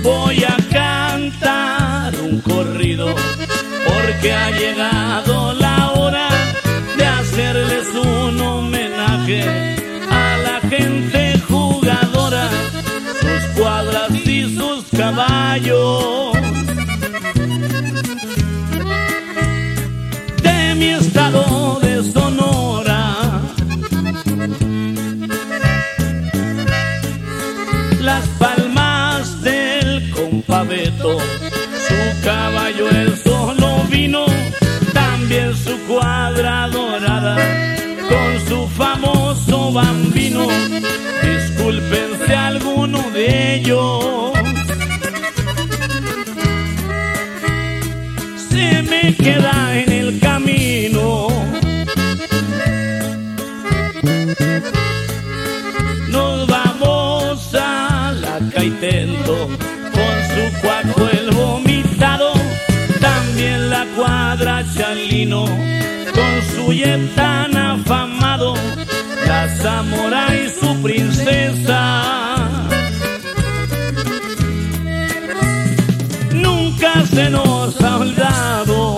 voy a cantar un corrido, porque ha llegado la hora de hacerles un homenaje a la gente jugadora, sus cuadras y sus caballos. De mi estado de Sonora, Las Palmas del compa Beto, su caballo el solo vino, también su cuadra dorada, con su famoso bambino. Discúlpense alguno de ellos, se me queda en el camino. Nos vamos a la Caitento, con su cuaco el vomitado, también la cuadra Chalino, con su jet tan afamado, la Zamora y su princesa. Nunca se nos ha olvidado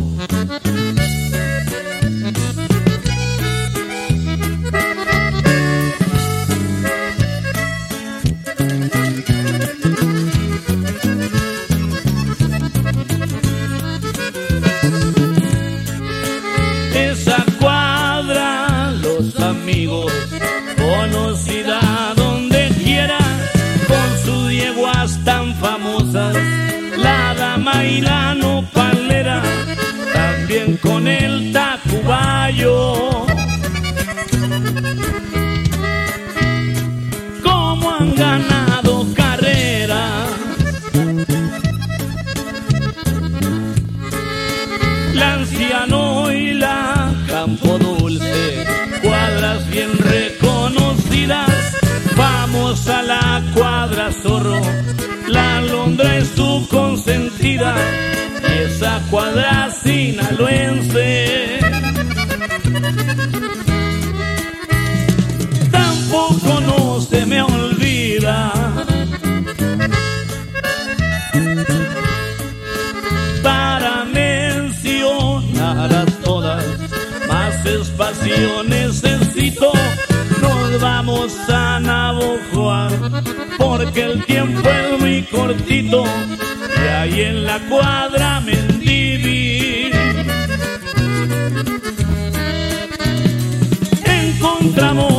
esa cuadra, los amigos, conocida donde quiera, con sus yeguas tan famosas, la dama y la nopalera, también con el Tacubayo. Como han ganado carreras la Anciano y la Campo Dulce, cuadras bien reconocidas. Vamos a la cuadra Zorro, la Alondra es su consentida, y esa cuadra sinaloense tampoco no se me olvida. Para mencionar a todas, más espacio necesito. Nos vamos a Navojoa, porque el tiempo es muy cortito, y ahí en la cuadra Mendívil encontramos